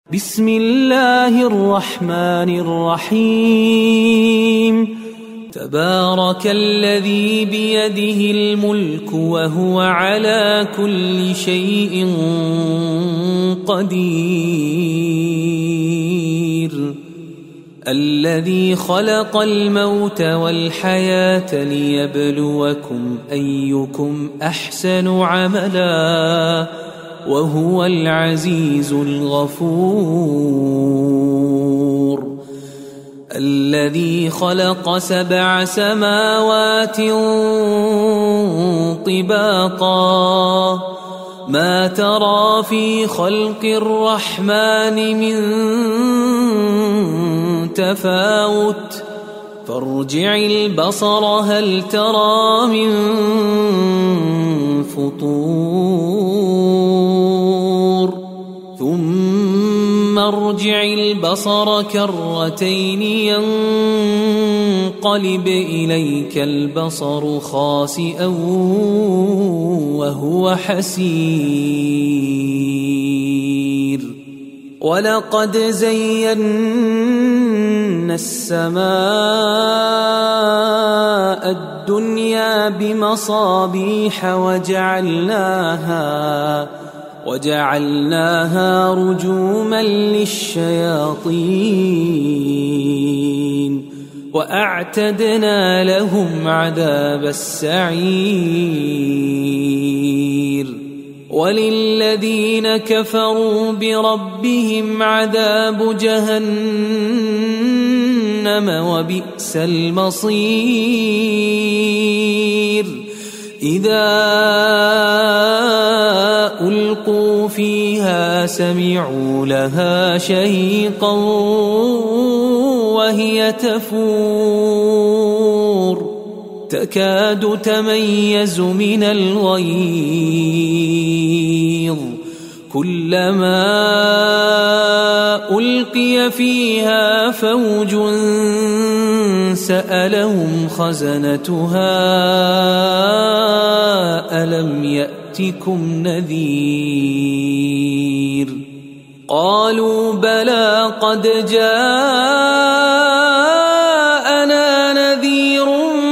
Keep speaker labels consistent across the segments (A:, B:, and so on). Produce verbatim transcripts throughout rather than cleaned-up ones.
A: بسم الله الرحمن الرحيم. تبارك الذي بيده الملك وهو على كل شيء قدير. الذي خلق الموت والحياة ليبلوكم أيكم أحسن عملا وهو العزيز الغفور. الذي خلق سبع سماوات طباقا ما ترى في خلق الرحمن من تفاوت فارجع البصر هل ترى من فطور ثم ارجع البصر كرتين ينقلب إليك البصر خاسئا وهو حسير. ولقد زينا السماء الدنيا بمصابيح وجعلناها وجعلناها رجوما للشياطين وأعتدنا لهم عذاب السعير. وللذين كفروا بربهم عذاب جهنم وبئس المصير. إذا ألقوا فيها سمعوا لها شهيقا وهي تفور تكاد تميز من الغيظ كلما ألقي فيها فوج سألهم خزنتها ألم يأتكم نذير قالوا بلى قد جاءنا نذير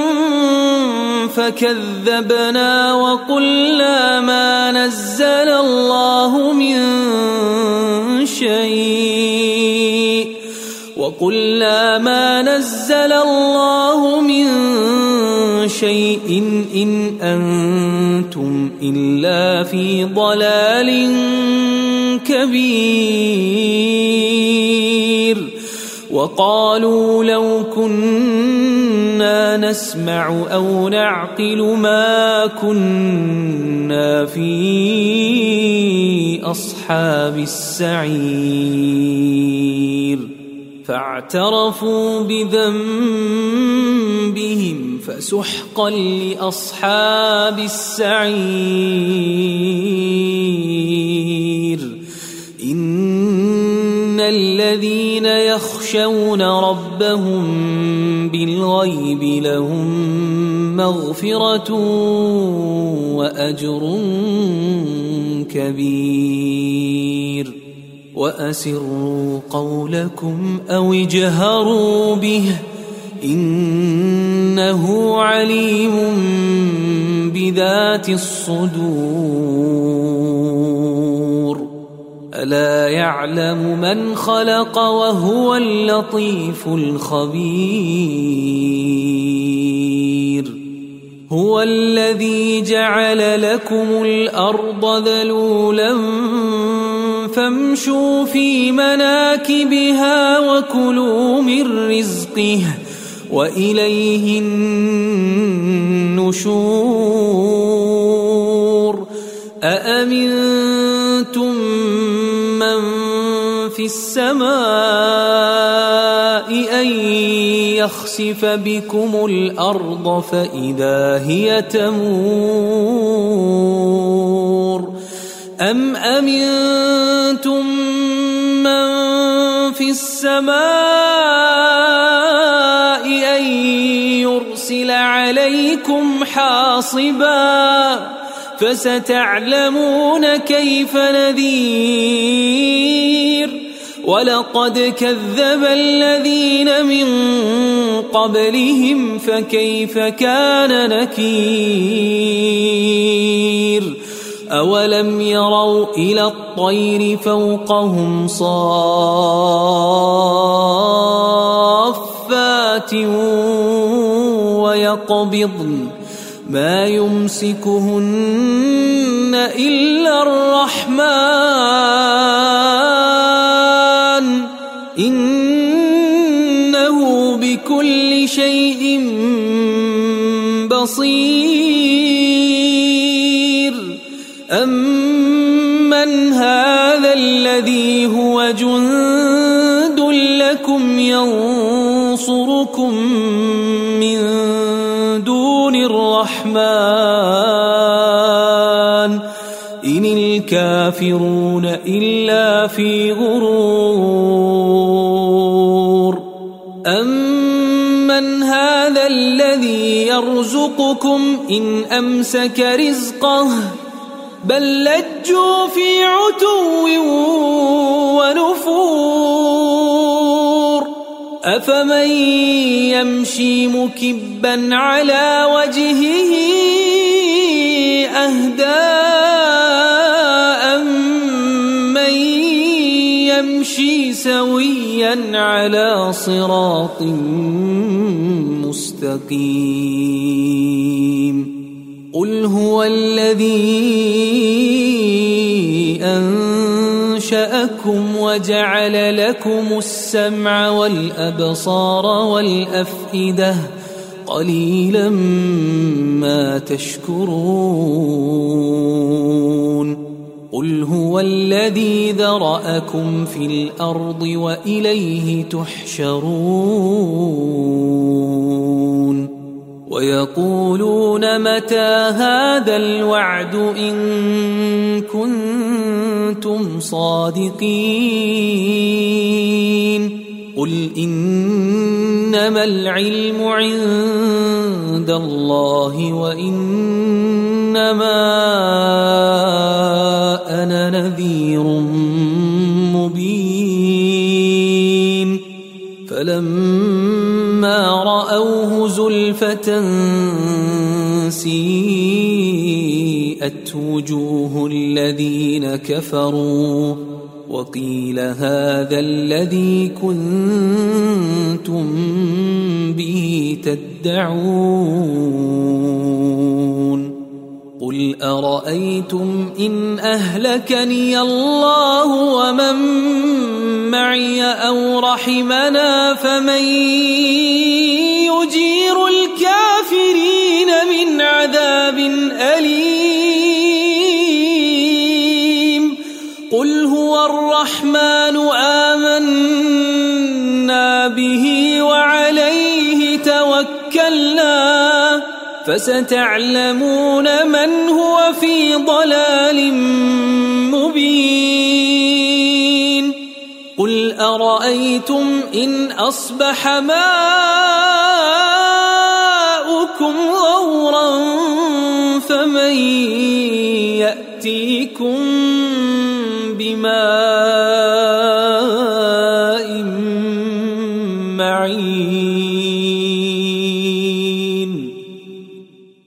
A: فكذبنا وقلنا ما نزل الله من شيء وقلنا ما نزل الله من شيء إن أنتم إلا في ضلال كبير. وقالوا لو كنا نسمع أو نعقل ما كنا في أصحاب السعير. فاعترفوا بذنبهم فسحقا لأصحاب السعير. إن الذين يخشون ربهم بالغيب لهم مغفرة وأجر كبير. وأسروا قولكم أو اجهروا به إنه عليم بذات الصدور. ألا يعلم من خلق وهو اللطيف الخبير. هو الذي جعل لكم الأرض ذلولا فامشوا في مناكبها وكلوا من رزقه وإليه النشور. أأمنتم من في السماء أن يخسف بكم الأرض فإذا هي تمور أم أمنتم من في السماء أن يرسل عليكم حاصبا فستعلمون كيف نذير. ولقد كذب الذين من قبلهم فكيف كان نكير أولم يروا إلى الطير فوقهم صافات ويقبضن ما يمسكهن إلا الرحمن إنه بكل شيء بصير أمن هذا الذي هو جند لكم ينصركم من دون الرحمن إن الكافرون إلا في غرور أمن هذا الذي يرزقكم إن أمسك رزقه بل لجوا في عتو ونفور أفمن يمشي مكبا على وجهه أهدى أمن يمشي سويا على صراط مستقيم قل هو الذي أنشأكم وجعل لكم السمع والأبصار والأفئدة قليلا ما تشكرون قل هو الذي ذرأكم في الأرض وإليه تحشرون ويقولون متى هذا الوعد إن كنتم صادقين قل إنما العلم عند الله وإنما أنا نذير مبين فلما رأوه زلفة سيئت وجوه الذين كفروا وقيل هذا الذي كنتم به تدعون قل أرأيتم إن أهلكني الله ومن معي أو رحمنا فمن يجير الكافرين من عذاب أليم قل هو الرحمن آمنا به وعليه توكلنا فستعلمون من هو في ضلال مبين قل أرأيتم إن أصبح ماؤكم غورا فمن يأتيكم بماء